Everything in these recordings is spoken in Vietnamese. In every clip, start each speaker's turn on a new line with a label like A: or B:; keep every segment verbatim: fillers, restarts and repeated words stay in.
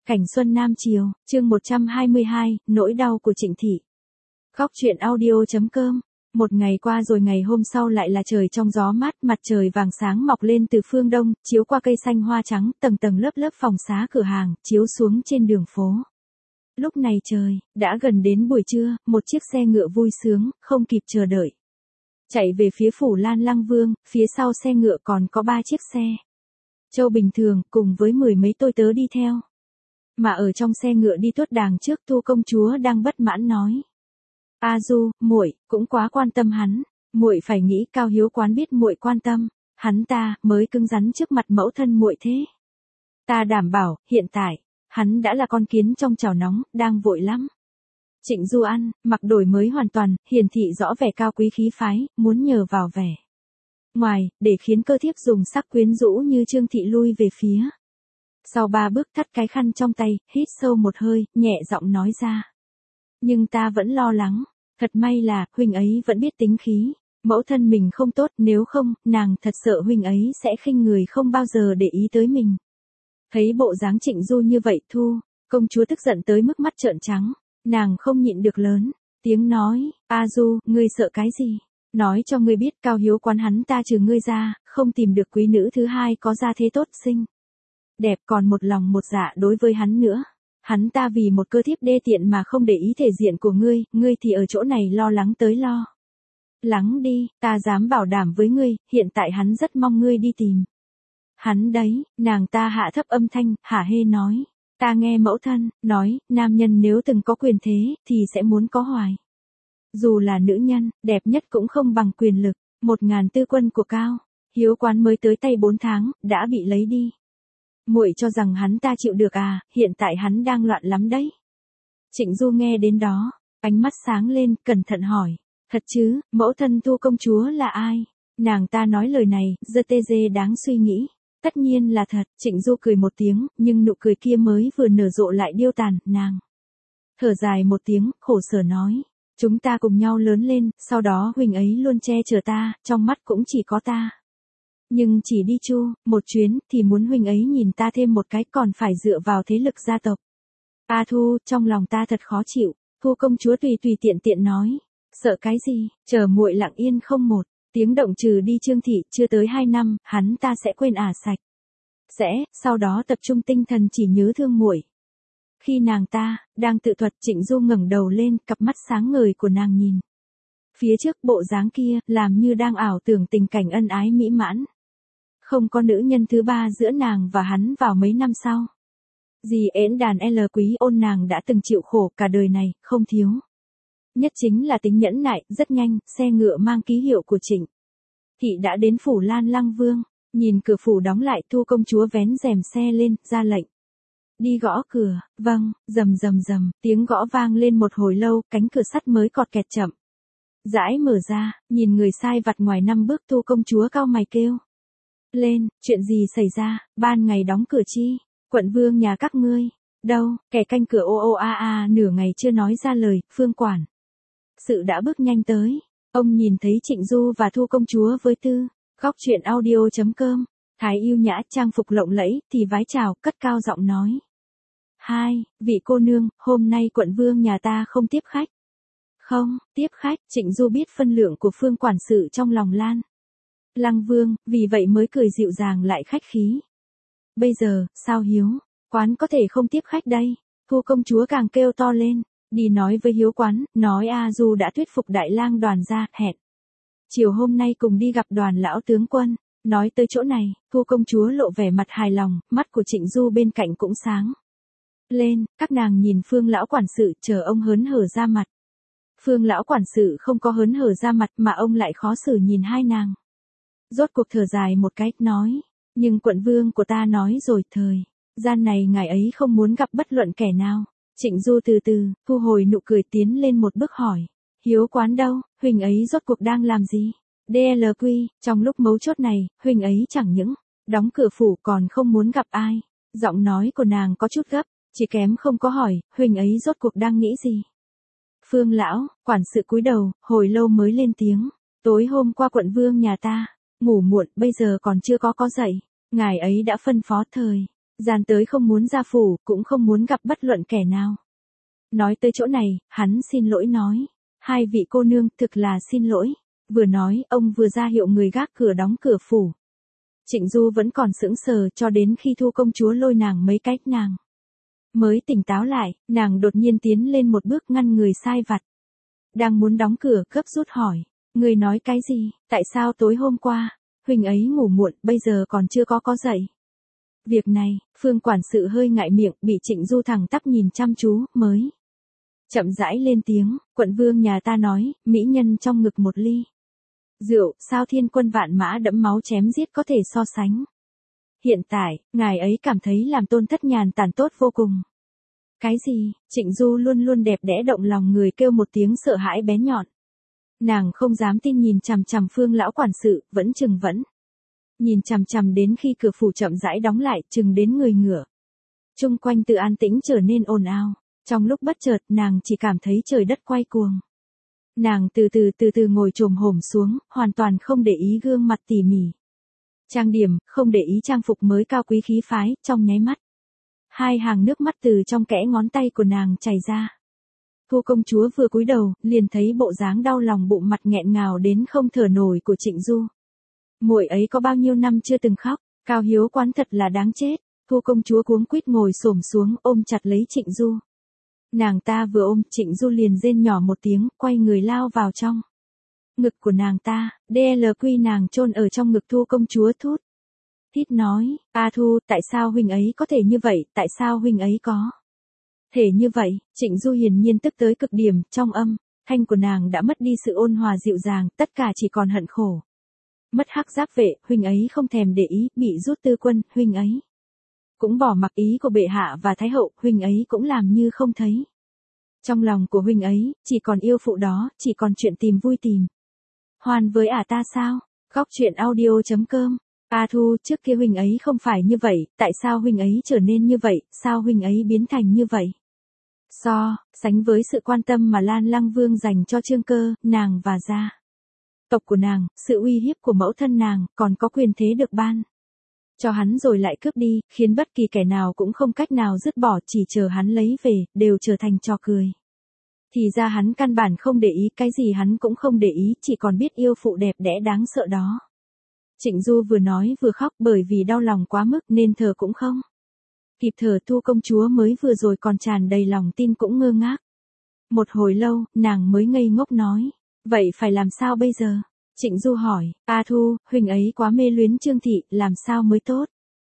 A: Cảnh Xuân Nam Chiều, chương một trăm hai mươi hai, nỗi đau của Trịnh Thị. Góc truyện audio.com. Một ngày qua rồi ngày hôm sau lại là trời trong gió mát, mặt trời vàng sáng mọc lên từ phương đông, chiếu qua cây xanh hoa trắng, tầng tầng lớp lớp phòng xá cửa hàng, chiếu xuống trên đường phố. Lúc này trời, đã gần đến buổi trưa, một chiếc xe ngựa vui sướng, không kịp chờ đợi. Chạy về phía phủ Lan Lăng Vương, phía sau xe ngựa còn có ba chiếc xe. Châu Bình Thường, cùng với mười mấy tôi tớ đi theo. Mà ở trong xe ngựa đi tuốt đàng trước Thu công chúa đang bất mãn nói. A Du, muội cũng quá quan tâm hắn, muội phải nghĩ Cao Hiếu Quán biết muội quan tâm, hắn ta mới cứng rắn trước mặt mẫu thân muội thế. Ta đảm bảo, hiện tại, hắn đã là con kiến trong chảo nóng, đang vội lắm. Trịnh Du ăn, mặc đổi mới hoàn toàn, hiển thị rõ vẻ cao quý khí phái, muốn nhờ vào vẻ ngoài, để khiến cơ thiếp dùng sắc quyến rũ như Trương Thị lui về phía. Sau ba bước thắt cái khăn trong tay, hít sâu một hơi, nhẹ giọng nói ra. Nhưng ta vẫn lo lắng, thật may là, huynh ấy vẫn biết tính khí, mẫu thân mình không tốt, nếu không, nàng thật sợ huynh ấy sẽ khinh người không bao giờ để ý tới mình. Thấy bộ dáng Trịnh Du như vậy Thu, công chúa tức giận tới mức mắt trợn trắng, nàng không nhịn được lớn, tiếng nói, A Du, ngươi sợ cái gì? Nói cho ngươi biết Cao Hiếu Quán hắn ta trừ ngươi ra, không tìm được quý nữ thứ hai có gia thế tốt xinh. Đẹp còn một lòng một dạ đối với hắn nữa. Hắn ta vì một cơ thiếp đê tiện mà không để ý thể diện của ngươi, ngươi thì ở chỗ này lo lắng tới lo. Lắng đi, ta dám bảo đảm với ngươi, hiện tại hắn rất mong ngươi đi tìm. Hắn đấy, nàng ta hạ thấp âm thanh, hả hê nói. Ta nghe mẫu thân, nói, nam nhân nếu từng có quyền thế, thì sẽ muốn có hoài. Dù là nữ nhân, đẹp nhất cũng không bằng quyền lực, một ngàn tư quân của Cao Hiếu Quán mới tới tay bốn tháng, đã bị lấy đi. Muội cho rằng hắn ta chịu được à, hiện tại hắn đang loạn lắm đấy. Trịnh Du nghe đến đó, ánh mắt sáng lên, cẩn thận hỏi. Thật chứ, mẫu thân Thu công chúa là ai? Nàng ta nói lời này, giê tê giê đáng suy nghĩ. Tất nhiên là thật, Trịnh Du cười một tiếng, nhưng nụ cười kia mới vừa nở rộ lại điêu tàn, nàng. Thở dài một tiếng, khổ sở nói. Chúng ta cùng nhau lớn lên, sau đó huynh ấy luôn che chở ta, trong mắt cũng chỉ có ta. Nhưng chỉ đi chu, một chuyến, thì muốn huynh ấy nhìn ta thêm một cái còn phải dựa vào thế lực gia tộc. A Thu, trong lòng ta thật khó chịu, Thu công chúa tùy tùy tiện tiện nói. Sợ cái gì, chờ muội lặng yên không một, tiếng động trừ đi Trương Thị, chưa tới hai năm, hắn ta sẽ quên ả sạch. Sẽ, sau đó tập trung tinh thần chỉ nhớ thương muội. Khi nàng ta, đang tự thuật Trịnh Du ngẩng đầu lên, cặp mắt sáng ngời của nàng nhìn. Phía trước bộ dáng kia, làm như đang ảo tưởng tình cảnh ân ái mỹ mãn. Không có nữ nhân thứ ba giữa nàng và hắn vào mấy năm sau. Dì ễn đàn L Quý Ôn nàng đã từng chịu khổ cả đời này, không thiếu. Nhất chính là tính nhẫn nại, rất nhanh, xe ngựa mang ký hiệu của Trịnh Thị đã đến phủ Lan Lăng Vương, nhìn cửa phủ đóng lại Thu công chúa vén rèm xe lên, ra lệnh. Đi gõ cửa, vâng, rầm rầm rầm, tiếng gõ vang lên một hồi lâu, cánh cửa sắt mới cọt kẹt chậm. Rãi mở ra, nhìn người sai vặt ngoài năm bước Thu công chúa cau mày kêu. Lên, chuyện gì xảy ra, ban ngày đóng cửa chi, quận vương nhà các ngươi, đâu, kẻ canh cửa ô ô a a nửa ngày chưa nói ra lời, Phương quản. Sự đã bước nhanh tới, ông nhìn thấy Trịnh Du và Thu công chúa với tư, góc truyện audio.com, thái yêu nhã trang phục lộng lẫy, thì vái chào, cất cao giọng nói. Hai, vị cô nương, hôm nay quận vương nhà ta không tiếp khách. Không, tiếp khách, Trịnh Du biết phân lượng của Phương quản sự trong lòng Lan Lăng Vương, vì vậy mới cười dịu dàng lại khách khí. Bây giờ, sao Hiếu Quán có thể không tiếp khách đây? Thu công chúa càng kêu to lên, đi nói với Hiếu Quán, nói A Du đã thuyết phục đại lang Đoàn ra, hẹn. Chiều hôm nay cùng đi gặp Đoàn lão tướng quân. Nói tới chỗ này, Thu công chúa lộ vẻ mặt hài lòng, mắt của Trịnh Du bên cạnh cũng sáng lên, các nàng nhìn Phương lão quản sự, chờ ông hớn hở ra mặt. Phương lão quản sự không có hớn hở ra mặt mà ông lại khó xử nhìn hai nàng. Rốt cuộc thở dài một cái, nói, nhưng quận vương của ta nói rồi, thời gian này ngài ấy không muốn gặp bất luận kẻ nào. Trịnh Du từ từ, thu hồi nụ cười tiến lên một bước hỏi, Hiếu Quán đâu, huynh ấy rốt cuộc đang làm gì? đê lờ quy, trong lúc mấu chốt này, huynh ấy chẳng những đóng cửa phủ còn không muốn gặp ai. Giọng nói của nàng có chút gấp, chỉ kém không có hỏi, huynh ấy rốt cuộc đang nghĩ gì? Phương lão, quản sự cúi đầu, hồi lâu mới lên tiếng, tối hôm qua quận vương nhà ta ngủ muộn, bây giờ còn chưa có có dậy, ngài ấy đã phân phó thời Gian tới không muốn ra phủ, cũng không muốn gặp bất luận kẻ nào. Nói tới chỗ này, hắn xin lỗi nói. Hai vị cô nương, thực là xin lỗi. Vừa nói, ông vừa ra hiệu người gác cửa đóng cửa phủ. Trịnh Du vẫn còn sững sờ cho đến khi Thu công chúa lôi nàng mấy cái, nàng mới tỉnh táo lại, nàng đột nhiên tiến lên một bước ngăn người sai vặt. Đang muốn đóng cửa, gấp rút hỏi, người nói cái gì, tại sao tối hôm qua, huynh ấy ngủ muộn, bây giờ còn chưa có có dậy. Việc này, Phương quản sự hơi ngại miệng, bị Trịnh Du thẳng tắp nhìn chăm chú, mới chậm rãi lên tiếng, quận vương nhà ta nói, mỹ nhân trong ngực một ly rượu, sao thiên quân vạn mã đẫm máu chém giết có thể so sánh. Hiện tại, ngài ấy cảm thấy làm tôn thất nhàn tản tốt vô cùng. Cái gì, Trịnh Du luôn luôn đẹp đẽ động lòng người kêu một tiếng sợ hãi bé nhọn. Nàng không dám tin nhìn chằm chằm Phương lão quản sự, vẫn chừng vẫn. Nhìn chằm chằm đến khi cửa phủ chậm rãi đóng lại, chừng đến người ngửa. Trung quanh từ an tĩnh trở nên ồn ào. Trong lúc bất chợt, nàng chỉ cảm thấy trời đất quay cuồng. Nàng từ từ từ từ ngồi chồm hổm xuống, hoàn toàn không để ý gương mặt tỉ mỉ. Trang điểm, không để ý trang phục mới cao quý khí phái, trong nháy mắt. Hai hàng nước mắt từ trong kẽ ngón tay của nàng chảy ra. Thu công chúa vừa cúi đầu, liền thấy bộ dáng đau lòng bụng mặt nghẹn ngào đến không thở nổi của Trịnh Du. Muội ấy có bao nhiêu năm chưa từng khóc, Cao Hiếu Quán thật là đáng chết. Thu công chúa cuống quýt ngồi xổm xuống, ôm chặt lấy Trịnh Du. Nàng ta vừa ôm, Trịnh Du liền rên nhỏ một tiếng, quay người lao vào trong ngực của nàng ta, đê lờ quy nàng chôn ở trong ngực Thu công chúa thút thít nói, A Thu, tại sao huynh ấy có thể như vậy, tại sao huynh ấy có thể như vậy. Trịnh Du hiển nhiên tức tới cực điểm, trong âm thanh của nàng đã mất đi sự ôn hòa dịu dàng, tất cả chỉ còn hận khổ. Mất hắc giáp vệ, huynh ấy không thèm để ý, bị rút tư quân, huynh ấy cũng bỏ mặc ý của bệ hạ và thái hậu, huynh ấy cũng làm như không thấy. Trong lòng của huynh ấy, chỉ còn yêu phụ đó, chỉ còn chuyện tìm vui tìm hoàn với ả ta sao? Góc truyện audio chấm com. A Thu, trước kia huynh ấy không phải như vậy, tại sao huynh ấy trở nên như vậy, sao huynh ấy biến thành như vậy? So, sánh với sự quan tâm mà Lan Lăng Vương dành cho Trương Cơ, nàng và gia tộc của nàng, sự uy hiếp của mẫu thân nàng, còn có quyền thế được ban cho hắn rồi lại cướp đi, khiến bất kỳ kẻ nào cũng không cách nào dứt bỏ, chỉ chờ hắn lấy về, đều trở thành trò cười. Thì ra hắn căn bản không để ý, cái gì hắn cũng không để ý, chỉ còn biết yêu phụ đẹp đẽ đáng sợ đó. Trịnh Du vừa nói vừa khóc, bởi vì đau lòng quá mức nên thở cũng không kịp thở. Thu công chúa mới vừa rồi còn tràn đầy lòng tin cũng ngơ ngác. Một hồi lâu, nàng mới ngây ngốc nói, vậy phải làm sao bây giờ? Trịnh Du hỏi, A Thu, huynh ấy quá mê luyến Trương thị, làm sao mới tốt?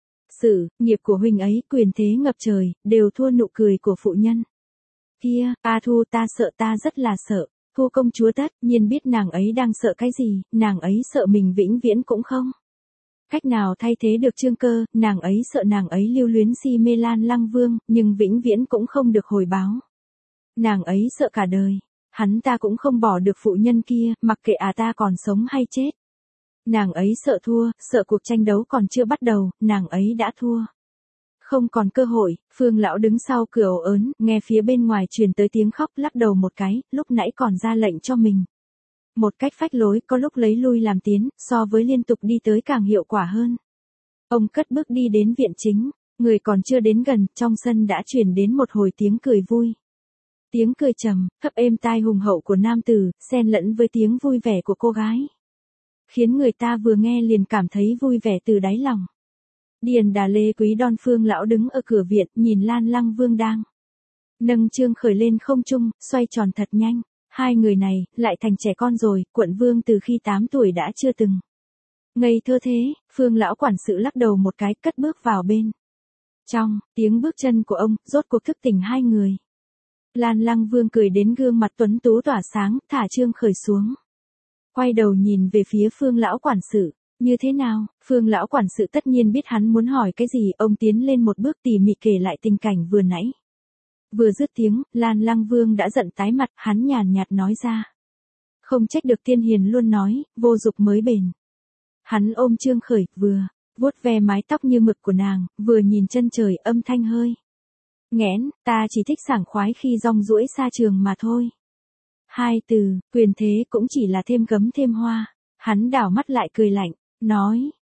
A: Sự nghiệp của huynh ấy, quyền thế ngập trời, đều thua nụ cười của phụ nhân kia. A Thu, ta sợ, ta rất là sợ. Thu công chúa tất nhiên biết nàng ấy đang sợ cái gì, nàng ấy sợ mình vĩnh viễn cũng không cách nào thay thế được Trương Cơ, nàng ấy sợ nàng ấy lưu luyến si mê Lan Lăng Vương, nhưng vĩnh viễn cũng không được hồi báo. Nàng ấy sợ cả đời, hắn ta cũng không bỏ được phụ nhân kia, mặc kệ à ta còn sống hay chết. Nàng ấy sợ thua, sợ cuộc tranh đấu còn chưa bắt đầu, nàng ấy đã thua. Không còn cơ hội. Phương lão đứng sau cửa ồ ớn, nghe phía bên ngoài truyền tới tiếng khóc, lắc đầu một cái, lúc nãy còn ra lệnh cho mình. Một cách phách lối, có lúc lấy lui làm tiến, so với liên tục đi tới càng hiệu quả hơn. Ông cất bước đi đến viện chính, người còn chưa đến gần, trong sân đã truyền đến một hồi tiếng cười vui. Tiếng cười trầm, thấp êm tai hùng hậu của nam tử, xen lẫn với tiếng vui vẻ của cô gái. Khiến người ta vừa nghe liền cảm thấy vui vẻ từ đáy lòng. Điền Đà Lê Quý Đon Phương lão đứng ở cửa viện, nhìn Lan Lăng Vương đang nâng Trương Khởi lên không trung, xoay tròn thật nhanh. Hai người này, lại thành trẻ con rồi, quận vương từ khi tám tuổi đã chưa từng ngây thơ thế. Phương lão quản sự lắc đầu một cái, cất bước vào bên trong, tiếng bước chân của ông, rốt cuộc thức tỉnh hai người. Lan Lăng Vương cười đến gương mặt tuấn tú tỏa sáng, thả Trương Khởi xuống. Quay đầu nhìn về phía Phương lão quản sự, như thế nào? Phương lão quản sự tất nhiên biết hắn muốn hỏi cái gì, ông tiến lên một bước tỉ mỉ kể lại tình cảnh vừa nãy. Vừa dứt tiếng, Lan Lăng Vương đã giận tái mặt, hắn nhàn nhạt nói ra. Không trách được Tiên Hiền luôn nói, vô dục mới bền. Hắn ôm Trương Khởi, vừa vuốt ve mái tóc như mực của nàng, vừa nhìn chân trời, âm thanh hơi nghẽn, ta chỉ thích sảng khoái khi rong ruổi xa trường mà thôi. Hai từ, quyền thế cũng chỉ là thêm gấm thêm hoa. Hắn đảo mắt lại cười lạnh, nói,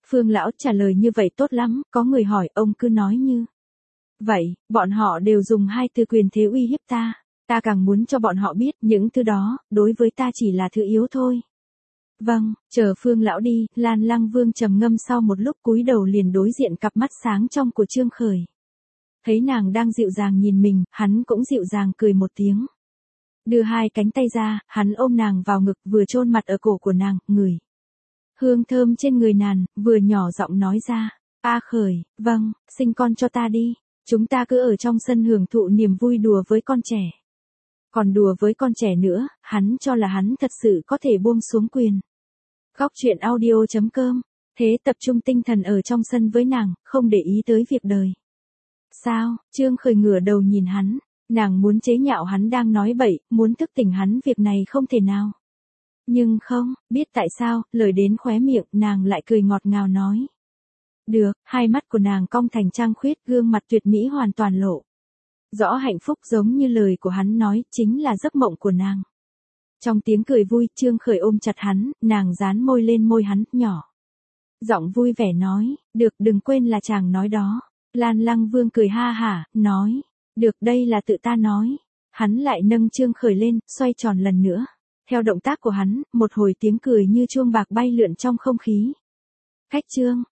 A: Phương lão trả lời như vậy tốt lắm, có người hỏi ông cứ nói như. Vậy, bọn họ đều dùng hai từ quyền thế uy hiếp ta. Ta càng muốn cho bọn họ biết những thứ đó, đối với ta chỉ là thứ yếu thôi. Vâng, chờ Phương lão đi, Lan Lăng Vương trầm ngâm sau một lúc cúi đầu liền đối diện cặp mắt sáng trong của Trương Khởi. Thấy nàng đang dịu dàng nhìn mình, hắn cũng dịu dàng cười một tiếng. Đưa hai cánh tay ra, hắn ôm nàng vào ngực vừa chôn mặt ở cổ của nàng, ngửi. Hương thơm trên người nàng, vừa nhỏ giọng nói ra. A Khởi, vâng, sinh con cho ta đi. Chúng ta cứ ở trong sân hưởng thụ niềm vui đùa với con trẻ. Còn đùa với con trẻ nữa, hắn cho là hắn thật sự có thể buông xuống quyền. Góc truyện audio chấm com. Thế tập trung tinh thần ở trong sân với nàng, không để ý tới việc đời. Sao, Trương Khởi ngửa đầu nhìn hắn. Nàng muốn chế nhạo hắn đang nói bậy, muốn thức tỉnh hắn việc này không thể nào. Nhưng không, biết tại sao, lời đến khóe miệng, nàng lại cười ngọt ngào nói. Được, hai mắt của nàng cong thành trăng khuyết, gương mặt tuyệt mỹ hoàn toàn lộ. Rõ hạnh phúc giống như lời của hắn nói, chính là giấc mộng của nàng. Trong tiếng cười vui, Trương Khởi ôm chặt hắn, nàng dán môi lên môi hắn, nhỏ. Giọng vui vẻ nói, được đừng quên là chàng nói đó. Lan Lăng Vương cười ha hả, nói, được đây là tự ta nói. Hắn lại nâng Trương Khởi lên, xoay tròn lần nữa. Theo động tác của hắn, một hồi tiếng cười như chuông bạc bay lượn trong không khí. Khách Trương,